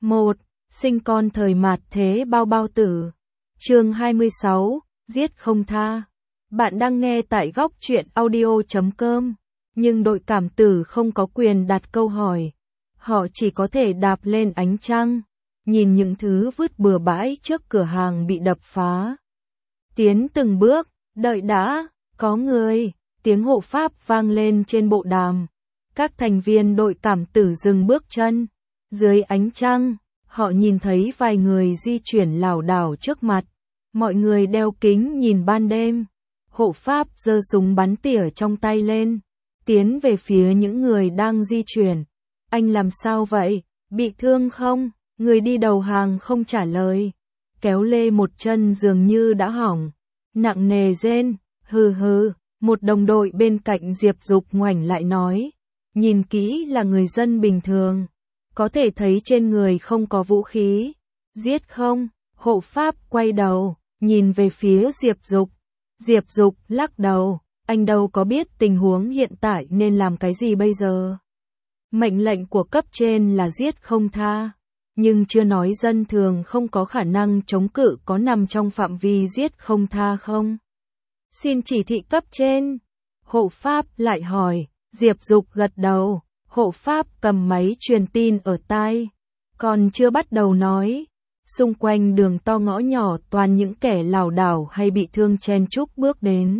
1. Sinh con thời mạt thế bao bao tử. Chương 26, giết không tha. Bạn đang nghe tại góc truyện audio.com, nhưng đội cảm tử không có quyền đặt câu hỏi. Họ chỉ có thể đạp lên ánh trăng, nhìn những thứ vứt bừa bãi trước cửa hàng bị đập phá. Tiến từng bước, đợi đã, có người, tiếng hộ pháp vang lên trên bộ đàm. Các thành viên đội cảm tử dừng bước chân. Dưới ánh trăng, họ nhìn thấy vài người di chuyển lảo đảo trước mặt. Mọi người đeo kính nhìn ban đêm. Hộ pháp giơ súng bắn tỉa trong tay lên, tiến về phía những người đang di chuyển. Anh làm sao vậy? Bị thương không? Người đi đầu hàng không trả lời. Kéo lê một chân dường như đã hỏng. Nặng nề rên, hừ hừ. Một đồng đội bên cạnh Diệp Dục ngoảnh lại nói. Nhìn kỹ là người dân bình thường. Có thể thấy trên người không có vũ khí. Giết không? Hộ pháp quay đầu, nhìn về phía Diệp Dục. Diệp Dục lắc đầu, anh đâu có biết tình huống hiện tại nên làm cái gì bây giờ. Mệnh lệnh của cấp trên là giết không tha, nhưng chưa nói dân thường không có khả năng chống cự có nằm trong phạm vi giết không tha không. Xin chỉ thị cấp trên. Hộ pháp lại hỏi. Diệp Dục gật đầu, hộ pháp cầm máy truyền tin ở tai. Còn chưa bắt đầu nói. Xung quanh đường to ngõ nhỏ toàn những kẻ lảo đảo hay bị thương chen chúc bước đến.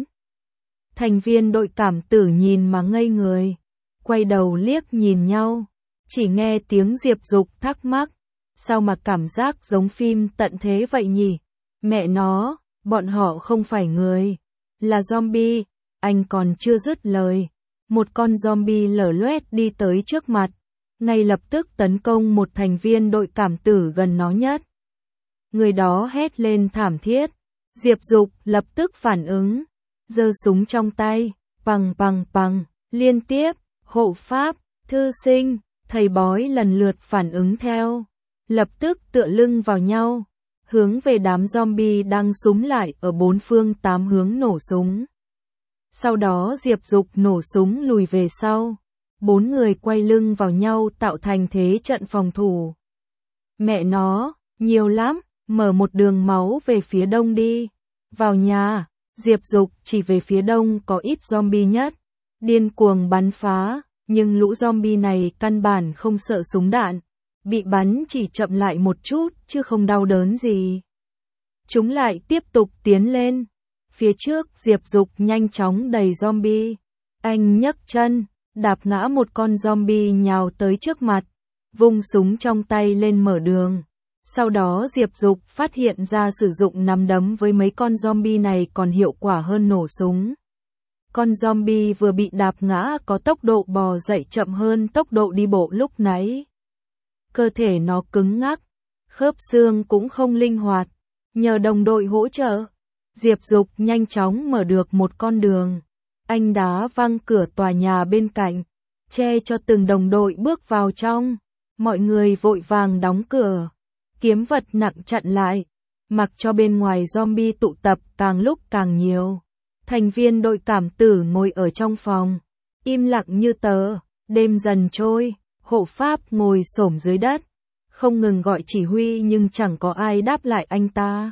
Thành viên đội cảm tử nhìn mà ngây người. Quay đầu liếc nhìn nhau. Chỉ nghe tiếng Diệp Dục thắc mắc. Sao mà cảm giác giống phim tận thế vậy nhỉ? Mẹ nó, bọn họ không phải người. Là zombie. Anh còn chưa dứt lời. Một con zombie lở loét đi tới trước mặt. Ngay lập tức tấn công một thành viên đội cảm tử gần nó nhất. Người đó hét lên thảm thiết. Diệp Dục lập tức phản ứng. Giơ súng trong tay. Pằng pằng pằng. Liên tiếp. Hộ pháp, thư sinh, thầy bói lần lượt phản ứng theo. Lập tức tựa lưng vào nhau. Hướng về đám zombie đang súng lại ở bốn phương tám hướng nổ súng. Sau đó Diệp Dục nổ súng lùi về sau. Bốn người quay lưng vào nhau tạo thành thế trận phòng thủ. Mẹ nó, nhiều lắm, mở một đường máu về phía đông đi. Vào nhà, Diệp Dục chỉ về phía đông có ít zombie nhất. Điên cuồng bắn phá, nhưng lũ zombie này căn bản không sợ súng đạn. Bị bắn chỉ chậm lại một chút chứ không đau đớn gì. Chúng lại tiếp tục tiến lên. Phía trước Diệp Dục nhanh chóng đầy zombie. Anh nhấc chân, đạp ngã một con zombie nhào tới trước mặt. Vung súng trong tay lên mở đường. Sau đó Diệp Dục phát hiện ra sử dụng nắm đấm với mấy con zombie này còn hiệu quả hơn nổ súng. Con zombie vừa bị đạp ngã có tốc độ bò dậy chậm hơn tốc độ đi bộ lúc nãy. Cơ thể nó cứng ngắc, khớp xương cũng không linh hoạt. Nhờ đồng đội hỗ trợ, Diệp Dục nhanh chóng mở được một con đường. Anh đá văng cửa tòa nhà bên cạnh, che cho từng đồng đội bước vào trong. Mọi người vội vàng đóng cửa, kiếm vật nặng chặn lại, mặc cho bên ngoài zombie tụ tập càng lúc càng nhiều. Thành viên đội cảm tử ngồi ở trong phòng, im lặng như tờ. Đêm dần trôi, hộ pháp ngồi xổm dưới đất, không ngừng gọi chỉ huy nhưng chẳng có ai đáp lại anh ta.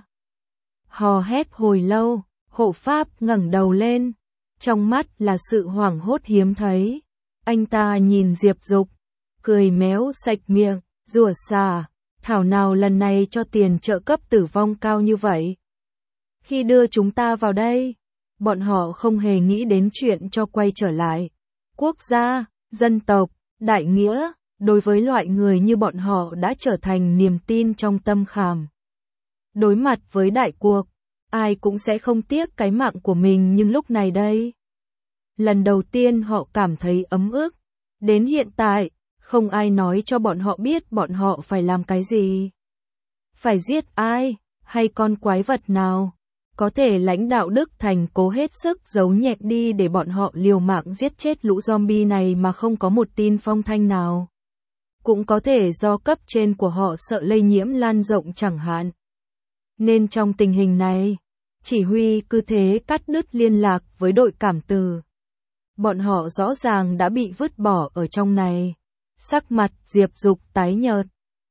Hò hét hồi lâu, hộ pháp ngẩng đầu lên, trong mắt là sự hoảng hốt hiếm thấy. Anh ta nhìn Diệp Dục, cười méo sạch miệng, rủa xả, thảo nào lần này cho tiền trợ cấp tử vong cao như vậy. Khi đưa chúng ta vào đây, bọn họ không hề nghĩ đến chuyện cho quay trở lại. Quốc gia, dân tộc, đại nghĩa, đối với loại người như bọn họ đã trở thành niềm tin trong tâm khảm. Đối mặt với đại cuộc, ai cũng sẽ không tiếc cái mạng của mình nhưng lúc này đây. Lần đầu tiên họ cảm thấy ấm ức. Đến hiện tại, không ai nói cho bọn họ biết bọn họ phải làm cái gì. Phải giết ai, hay con quái vật nào. Có thể lãnh đạo Đức Thành cố hết sức giấu nhẹm đi để bọn họ liều mạng giết chết lũ zombie này mà không có một tin phong thanh nào. Cũng có thể do cấp trên của họ sợ lây nhiễm lan rộng chẳng hạn. Nên trong tình hình này, chỉ huy cứ thế cắt đứt liên lạc với đội cảm tử. Bọn họ rõ ràng đã bị vứt bỏ ở trong này. Sắc mặt Diệp Dục tái nhợt.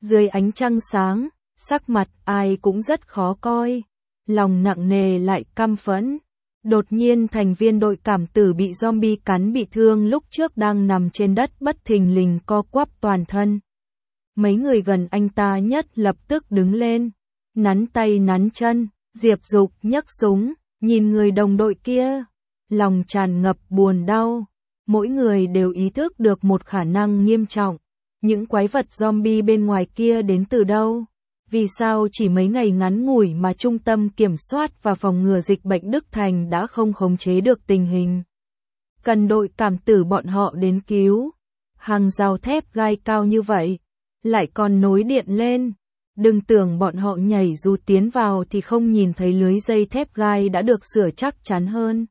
Dưới ánh trăng sáng, sắc mặt ai cũng rất khó coi, lòng nặng nề lại căm phẫn. Đột nhiên thành viên đội cảm tử bị zombie cắn bị thương lúc trước đang nằm trên đất bất thình lình co quắp toàn thân. Mấy người gần anh ta nhất lập tức đứng lên, nắn tay nắn chân, Diệp Dục nhấc súng, nhìn người đồng đội kia, lòng tràn ngập buồn đau. Mỗi người đều ý thức được một khả năng nghiêm trọng, những quái vật zombie bên ngoài kia đến từ đâu? Vì sao chỉ mấy ngày ngắn ngủi mà Trung tâm Kiểm soát và Phòng ngừa Dịch bệnh Đức Thành đã không khống chế được tình hình? Cần đội cảm tử bọn họ đến cứu. Hàng rào thép gai cao như vậy, lại còn nối điện lên. Đừng tưởng bọn họ nhảy dù tiến vào thì không nhìn thấy lưới dây thép gai đã được sửa chắc chắn hơn.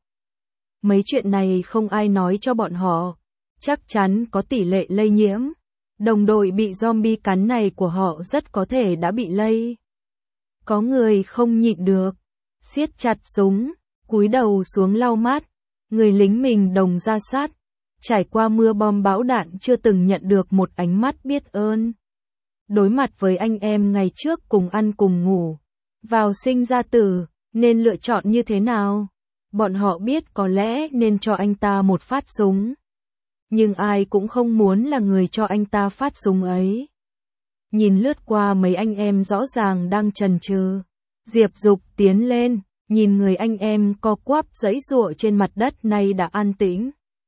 Mấy chuyện này không ai nói cho bọn họ, chắc chắn có tỷ lệ lây nhiễm. Đồng đội bị zombie cắn này của họ rất có thể đã bị lây. Có người không nhịn được, siết chặt súng, cúi đầu xuống lau mắt. Người lính mình đồng ra sát, trải qua mưa bom bão đạn chưa từng nhận được một ánh mắt biết ơn. Đối mặt với anh em ngày trước cùng ăn cùng ngủ, vào sinh ra tử, nên lựa chọn như thế nào? Bọn họ biết có lẽ nên cho anh ta một phát súng. Nhưng ai cũng không muốn là người cho anh ta phát súng ấy. Nhìn lướt qua mấy anh em rõ ràng đang chần chừ, Diệp Dục tiến lên, nhìn người anh em co quắp giãy giụa trên mặt đất nay đã an tĩnh.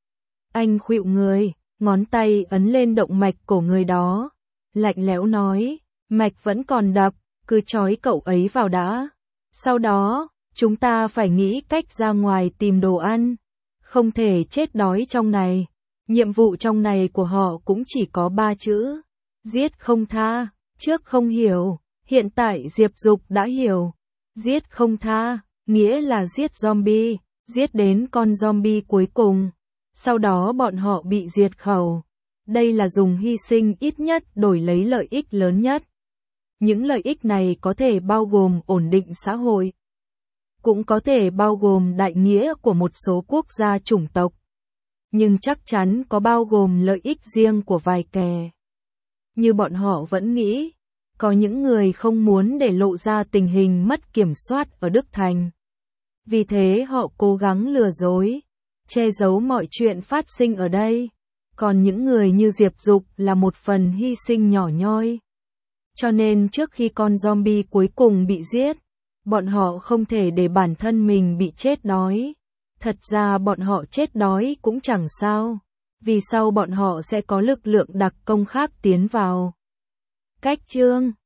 Anh khuỵu người, ngón tay ấn lên động mạch cổ người đó, lạnh lẽo nói, mạch vẫn còn đập, cứ trói cậu ấy vào đã. Sau đó, chúng ta phải nghĩ cách ra ngoài tìm đồ ăn, không thể chết đói trong này. Nhiệm vụ trong này của họ cũng chỉ có 3 chữ, giết không tha. Trước không hiểu, hiện tại Diệp Dục đã hiểu. Giết không tha, nghĩa là giết zombie, giết đến con zombie cuối cùng. Sau đó bọn họ bị diệt khẩu. Đây là dùng hy sinh ít nhất đổi lấy lợi ích lớn nhất. Những lợi ích này có thể bao gồm ổn định xã hội, cũng có thể bao gồm đại nghĩa của một số quốc gia chủng tộc. Nhưng chắc chắn có bao gồm lợi ích riêng của vài kẻ. Như bọn họ vẫn nghĩ, có những người không muốn để lộ ra tình hình mất kiểm soát ở Đức Thành. Vì thế họ cố gắng lừa dối, che giấu mọi chuyện phát sinh ở đây. Còn những người như Diệp Dục là một phần hy sinh nhỏ nhoi. Cho nên trước khi con zombie cuối cùng bị giết, bọn họ không thể để bản thân mình bị chết đói. Thật ra bọn họ chết đói cũng chẳng sao, vì sau bọn họ sẽ có lực lượng đặc công khác tiến vào. Cách chương